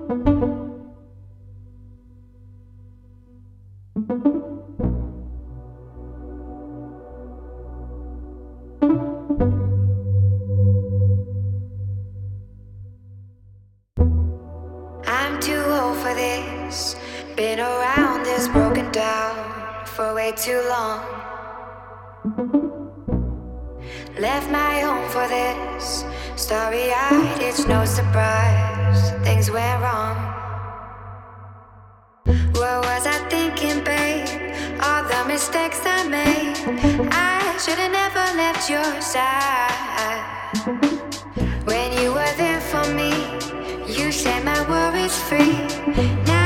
I'm too old for this. Been around this, broken down for way too long. Left my home for this. Starry-eyed, it's no surprise. Things went wrong. What was I thinking, babe? All the mistakes I made. I should've never left your side. When you were there for me, you set my worries free. Now